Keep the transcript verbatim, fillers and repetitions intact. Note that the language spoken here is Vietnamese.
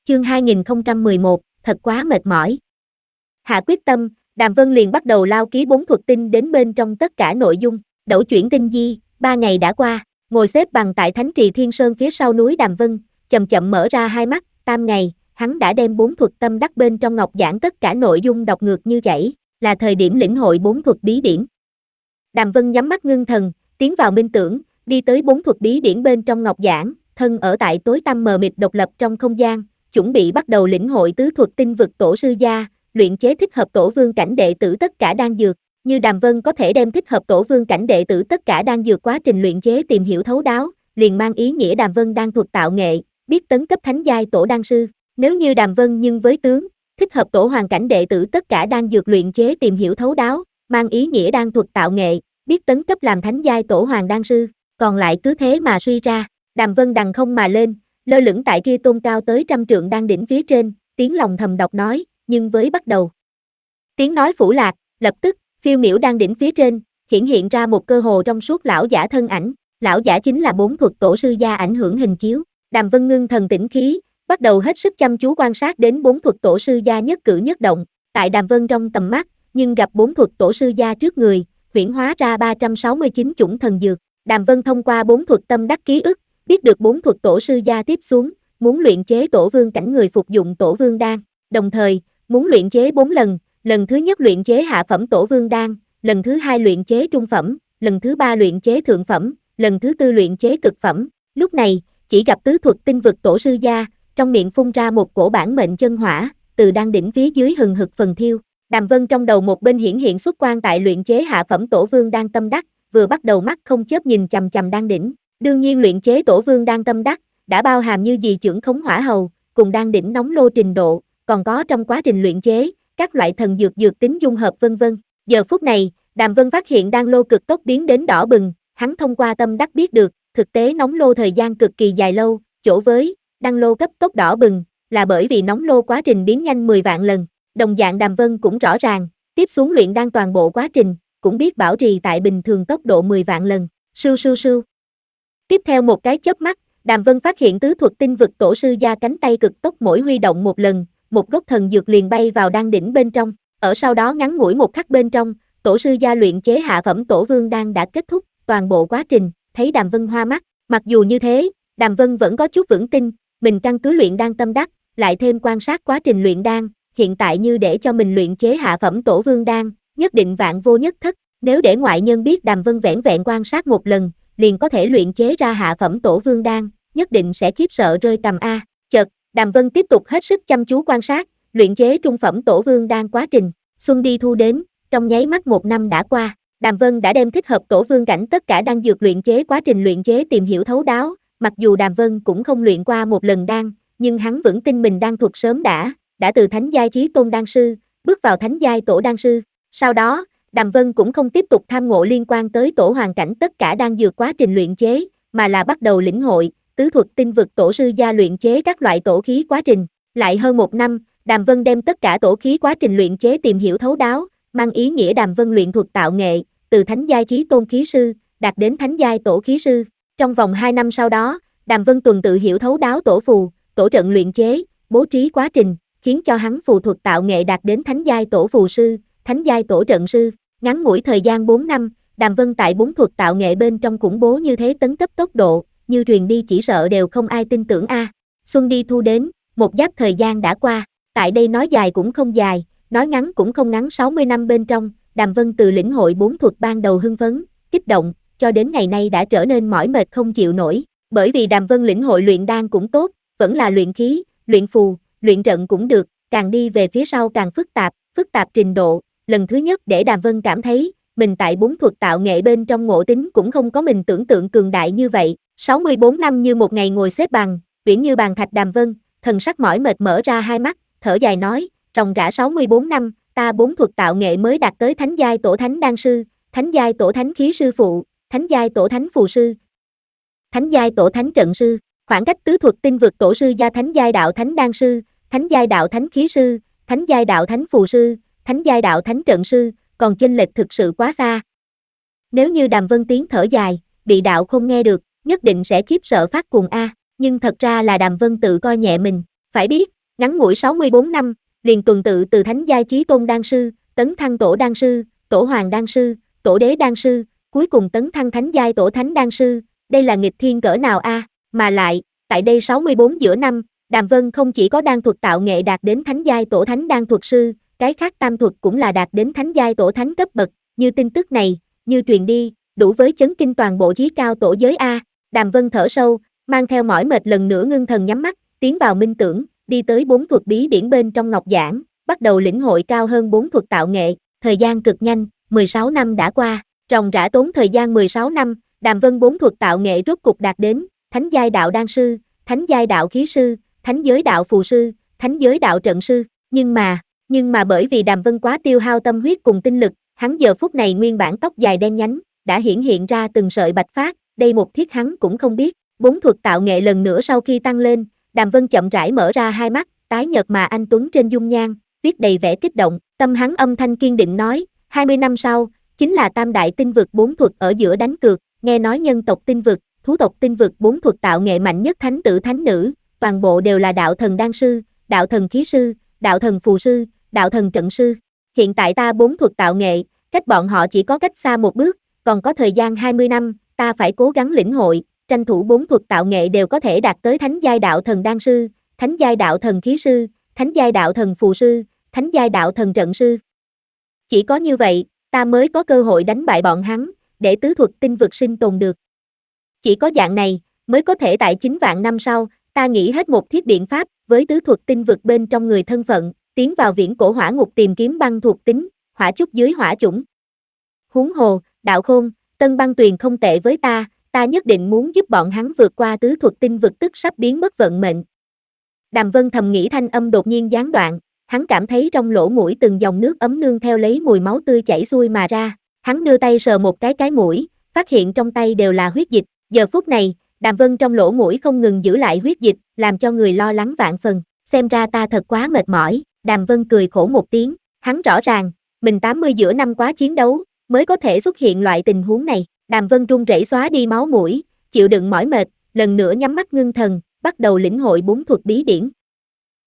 Chương hai nghìn không trăm mười một, thật quá mệt mỏi. Hạ quyết tâm, Đàm Vân liền bắt đầu lao ký bốn thuật tinh đến bên trong tất cả nội dung. Đẩu chuyển tinh di, ba ngày đã qua, ngồi xếp bằng tại Thánh Trì Thiên Sơn phía sau núi Đàm Vân, chậm chậm mở ra hai mắt. Tam ngày, hắn đã đem bốn thuật tâm đắc bên trong ngọc giảng tất cả nội dung đọc ngược như chảy, là thời điểm lĩnh hội bốn thuật bí điển. Đàm Vân nhắm mắt ngưng thần, tiến vào minh tưởng, đi tới bốn thuật bí điển bên trong ngọc giảng, thân ở tại tối tăm mờ mịt độc lập trong không gian, chuẩn bị bắt đầu lĩnh hội tứ thuật tinh vực tổ sư gia, luyện chế thích hợp tổ vương cảnh đệ tử tất cả đan dược. Như Đàm Vân có thể đem thích hợp tổ vương cảnh đệ tử tất cả đan dược quá trình luyện chế tìm hiểu thấu đáo, liền mang ý nghĩa Đàm Vân đang thuật tạo nghệ, biết tấn cấp thánh giai tổ đan sư. Nếu như Đàm Vân nhưng với tướng, thích hợp tổ hoàng cảnh đệ tử tất cả đan dược luyện chế tìm hiểu thấu đáo, mang ý nghĩa đang thuật tạo nghệ, biết tấn cấp làm thánh giai tổ hoàng đan sư, còn lại cứ thế mà suy ra. Đàm Vân đằng không mà lên, lơ lửng tại kia tôn cao tới trăm trượng đan đỉnh phía trên, tiếng lòng thầm đọc nói, nhưng với bắt đầu. Tiếng nói phủ lạc, lập tức, phiêu miểu đan đỉnh phía trên, hiển hiện ra một cơ hồ trong suốt lão giả thân ảnh, lão giả chính là bốn thuật tổ sư gia ảnh hưởng hình chiếu. Đàm Vân ngưng thần tĩnh khí, bắt đầu hết sức chăm chú quan sát đến bốn thuật tổ sư gia nhất cử nhất động, tại Đàm Vân trong tầm mắt, nhưng gặp bốn thuật tổ sư gia trước người, huyễn hóa ra ba trăm sáu mươi chín chủng thần dược. Đàm Vân thông qua bốn thuật tâm đắc ký ức, biết được bốn thuật tổ sư gia tiếp xuống, muốn luyện chế tổ vương cảnh người phục dụng tổ vương đan, đồng thời, muốn luyện chế bốn lần, lần thứ nhất luyện chế hạ phẩm tổ vương đan, lần thứ hai luyện chế trung phẩm, lần thứ ba luyện chế thượng phẩm, lần thứ tư luyện chế cực phẩm. Lúc này, chỉ gặp tứ thuật tinh vực tổ sư gia, trong miệng phun ra một cổ bản mệnh chân hỏa, từ đan đỉnh phía dưới hừng hực phần thiêu. Đàm Vân trong đầu một bên hiển hiện xuất quan tại luyện chế hạ phẩm tổ vương đan tâm đắc, vừa bắt đầu mắt không chớp nhìn chằm chằm đan đỉnh. Đương nhiên luyện chế tổ vương đan tâm đắc, đã bao hàm như gì chưởng khống hỏa hầu, cùng đan đỉnh nóng lô trình độ, còn có trong quá trình luyện chế, các loại thần dược dược tính dung hợp vân vân. Giờ phút này, Đàm Vân phát hiện đan lô cực tốc biến đến đỏ bừng, hắn thông qua tâm đắc biết được, thực tế nóng lô thời gian cực kỳ dài lâu, chỗ với đan lô cấp tốc đỏ bừng, là bởi vì nóng lô quá trình biến nhanh mười vạn lần. Đồng dạng Đàm Vân cũng rõ ràng, tiếp xuống luyện đan toàn bộ quá trình, cũng biết bảo trì tại bình thường tốc độ mười vạn lần. Sưu sưu sưu. Tiếp theo một cái chớp mắt, Đàm Vân phát hiện tứ thuật tinh vực tổ sư gia cánh tay cực tốc mỗi huy động một lần, một gốc thần dược liền bay vào đan đỉnh bên trong. Ở sau đó ngắn ngủi một khắc bên trong, tổ sư gia luyện chế hạ phẩm tổ vương đan đã kết thúc toàn bộ quá trình. Thấy Đàm Vân hoa mắt, mặc dù như thế, Đàm Vân vẫn có chút vững tin, mình căn cứ luyện đan tâm đắc, lại thêm quan sát quá trình luyện đan, hiện tại như để cho mình luyện chế hạ phẩm tổ vương đan, nhất định vạn vô nhất thất. Nếu để ngoại nhân biết Đàm Vân vẻn vẹn quan sát một lần, liền có thể luyện chế ra hạ phẩm tổ vương đan, nhất định sẽ khiếp sợ rơi cằm a. Chợt, Đàm Vân tiếp tục hết sức chăm chú quan sát, luyện chế trung phẩm tổ vương đan quá trình. Xuân đi thu đến, trong nháy mắt một năm đã qua, Đàm Vân đã đem thích hợp tổ vương cảnh tất cả đan dược luyện chế quá trình luyện chế tìm hiểu thấu đáo. Mặc dù Đàm Vân cũng không luyện qua một lần đan, nhưng hắn vững tin mình đan thuật sớm đã, đã từ thánh giai chí tôn đan sư, bước vào thánh giai tổ đan sư. Sau đó, Đàm Vân cũng không tiếp tục tham ngộ liên quan tới tổ hoàng cảnh tất cả đan dược quá trình luyện chế, mà là bắt đầu lĩnh hội tứ thuật tinh vực tổ sư gia luyện chế các loại tổ khí quá trình. Lại hơn một năm, Đàm Vân đem tất cả tổ khí quá trình luyện chế tìm hiểu thấu đáo, mang ý nghĩa Đàm Vân luyện thuật tạo nghệ, từ thánh giai chí tôn khí sư, đạt đến thánh giai tổ khí sư. Trong vòng hai năm sau đó, Đàm Vân tuần tự hiểu thấu đáo tổ phù, tổ trận luyện chế, bố trí quá trình, khiến cho hắn phù thuật tạo nghệ đạt đến thánh giai tổ phù sư, thánh giai tổ trận sư. Ngắn ngủi thời gian bốn năm, Đàm Vân tại bốn thuật tạo nghệ bên trong khủng bố như thế tấn cấp tốc độ, như truyền đi chỉ sợ đều không ai tin tưởng a. À. Xuân đi thu đến, một giáp thời gian đã qua, tại đây nói dài cũng không dài, nói ngắn cũng không ngắn. Sáu mươi năm bên trong, Đàm Vân từ lĩnh hội bốn thuật ban đầu hưng phấn, kích động, cho đến ngày nay đã trở nên mỏi mệt không chịu nổi, bởi vì Đàm Vân lĩnh hội luyện đan cũng tốt, vẫn là luyện khí, luyện phù, luyện trận cũng được, càng đi về phía sau càng phức tạp, phức tạp trình độ. Lần thứ nhất để Đàm Vân cảm thấy, mình tại bốn thuật tạo nghệ bên trong ngộ tính cũng không có mình tưởng tượng cường đại như vậy. sáu mươi bốn năm như một ngày ngồi xếp bằng, uyển như bàn thạch. Đàm Vân, thần sắc mỏi mệt mở ra hai mắt, thở dài nói, ròng rã sáu mươi bốn năm, ta bốn thuật tạo nghệ mới đạt tới thánh giai tổ thánh đan sư, thánh giai tổ thánh khí sư phụ, thánh giai tổ thánh phù sư, thánh giai tổ thánh trận sư, khoảng cách tứ thuật tinh vực tổ sư gia thánh giai đạo thánh đan sư, thánh giai đạo thánh khí sư, thánh giai đạo thánh phù sư, thánh giai đạo thánh trận sư, còn chênh lệch thực sự quá xa. Nếu như Đàm Vân tiếng thở dài, bị đạo không nghe được, nhất định sẽ khiếp sợ phát cuồng a. Nhưng thật ra là Đàm Vân tự coi nhẹ mình. Phải biết, Ngắn ngủi sáu mươi bốn năm, liền tuần tự từ thánh giai chí tôn đan sư, tấn thăng tổ đan sư, tổ hoàng đan sư, tổ đế đan sư, cuối cùng tấn thăng thánh giai tổ thánh đan sư, đây là nghịch thiên cỡ nào a, à? Mà lại, tại đây sáu mươi bốn giữa năm, Đàm Vân không chỉ có đan thuật tạo nghệ đạt đến thánh giai tổ thánh đan thuật sư, cái khác tam thuật cũng là đạt đến thánh giai tổ thánh cấp bậc, như tin tức này, như truyền đi, đủ với chấn kinh toàn bộ chí cao tổ giới a. Đàm Vân thở sâu, mang theo mỏi mệt lần nữa ngưng thần nhắm mắt, tiến vào minh tưởng, đi tới bốn thuật bí điển bên trong ngọc giảng, bắt đầu lĩnh hội cao hơn bốn thuật tạo nghệ, thời gian cực nhanh, mười sáu năm đã qua, ròng rã tốn thời gian mười sáu năm, Đàm Vân bốn thuật tạo nghệ rốt cục đạt đến thánh giai đạo đan sư, thánh giai đạo khí sư, thánh giới đạo phù sư, thánh giới đạo trận sư, nhưng mà, nhưng mà bởi vì Đàm Vân quá tiêu hao tâm huyết cùng tinh lực, hắn giờ phút này nguyên bản tóc dài đen nhánh, đã hiển hiện ra từng sợi bạch phát, đây một thiết hắn cũng không biết. Bốn thuật tạo nghệ lần nữa sau khi tăng lên, Đàm Vân chậm rãi mở ra hai mắt, tái nhợt mà anh tuấn trên dung nhan, viết đầy vẻ kích động, tâm hắn âm thanh kiên định nói, hai mươi năm sau, chính là tam đại tinh vực bốn thuật ở giữa đánh cược, nghe nói nhân tộc tinh vực, thú tộc tinh vực bốn thuật tạo nghệ mạnh nhất thánh tử thánh nữ, toàn bộ đều là đạo thần đan sư, đạo thần khí sư, đạo thần phù sư, đạo thần trận sư. Hiện tại ta bốn thuật tạo nghệ, cách bọn họ chỉ có cách xa một bước, còn có thời gian hai mươi năm, ta phải cố gắng lĩnh hội, tranh thủ bốn thuật tạo nghệ đều có thể đạt tới thánh giai đạo thần đan sư, thánh giai đạo thần khí sư, thánh giai đạo thần phù sư, thánh giai đạo thần trận sư. Chỉ có như vậy, ta mới có cơ hội đánh bại bọn hắn, để tứ thuật tinh vực sinh tồn được. Chỉ có dạng này, mới có thể tại chín vạn năm sau, ta nghĩ hết một thiết biện pháp, với tứ thuật tinh vực bên trong người thân phận, tiến vào viễn cổ hỏa ngục tìm kiếm băng thuộc tính, hỏa trúc dưới hỏa chủng. Huống hồ, đạo khôn, Tân Băng Tuyền không tệ với ta, ta nhất định muốn giúp bọn hắn vượt qua tứ thuật tinh vực tức sắp biến mất vận mệnh. Đàm Vân thầm nghĩ thanh âm đột nhiên gián đoạn, hắn cảm thấy trong lỗ mũi từng dòng nước ấm nương theo lấy mùi máu tươi chảy xuôi mà ra, hắn đưa tay sờ một cái cái mũi, phát hiện trong tay đều là huyết dịch, giờ phút này, Đàm Vân trong lỗ mũi không ngừng giữ lại huyết dịch, làm cho người lo lắng vạn phần, xem ra ta thật quá mệt mỏi, Đàm Vân cười khổ một tiếng, hắn rõ ràng, mình tám mươi giữa năm quá chiến đấu, mới có thể xuất hiện loại tình huống này. Đàm Vân run rẩy xóa đi máu mũi, chịu đựng mỏi mệt, lần nữa nhắm mắt ngưng thần, bắt đầu lĩnh hội bốn thuật bí điển.